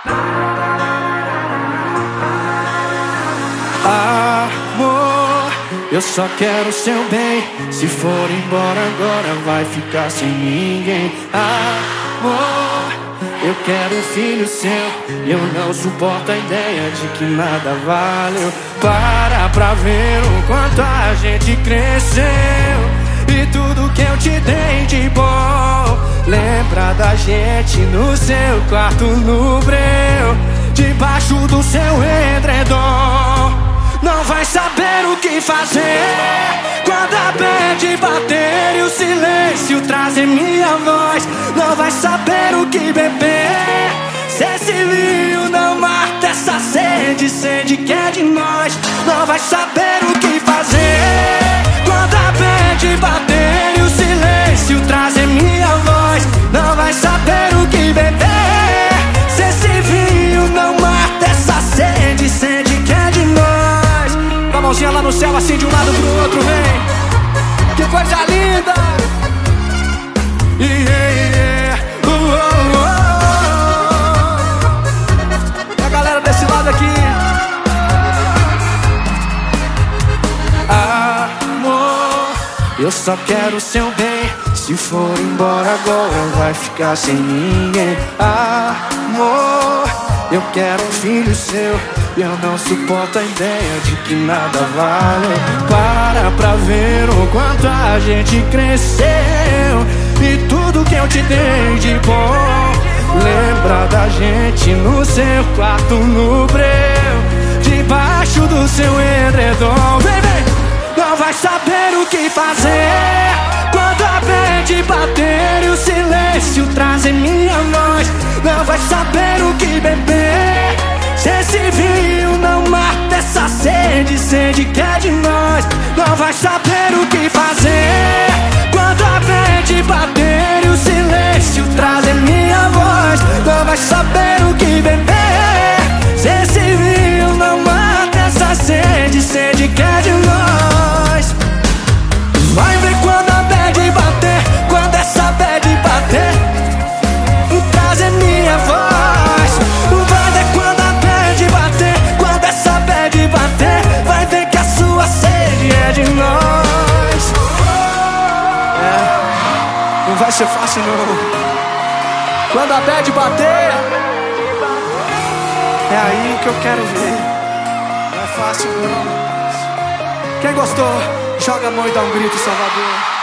Amor, eu só quero seu bem. Se for embora agora vai ficar sem ninguém. Amor, eu quero um filho seu. Eu não suporto a ideia de que nada valeu. Para pra ver o quanto a gente cresceu e tudo que eu te dei de bom. Lembra da gente no seu quarto no breu, debaixo do seu edredom. Não vai saber o que fazer quando a bad bater e o silêncio trazer minha voz. Não vai saber o que beber se esse vinho não mata essa sede, sede que é de nós. Não vai saber o que fazer quando a bad bater e o silêncio trazer minha voz. Não vai saber o que beber se esse vinho não mata essa sede, sede que é de nós. Com a mãozinha lá no céu, assim de um lado pro outro, vem. Que coisa linda! Yeah. E a galera desse lado aqui. Amor, eu só quero seu bem. Se for embora agora vai ficar sem ninguém. Amor, eu quero um filho seu. Eu não suporto a ideia de que nada vale. Para pra ver o quanto a gente cresceu e tudo que eu te dei de bom. Lembra da gente no seu quarto no breu, debaixo do seu edredom. Vem, vem! Não vai saber o que fazer quando a bad bater e o silêncio trazer minha voz. Não vai saber o que beber se esse vinho não mata essa sede, sede que é de nós. Não vai saber o que fazer quando a bad bater e o silêncio trazer minha voz. Não vai saber o que beber se esse vinho não mata essa sede, sede que é de nós. Vai ver quando a bad bater, quando essa bad bater, trazer minha voz. Vai ver quando a bad bater, quando essa bad bater, vai ver que a sua sede é de nós. Não vai ser fácil não. Quando a bad bater, é aí que eu quero ver. Não é fácil não. Quem gostou, joga a mão e dá um grito, Salvador.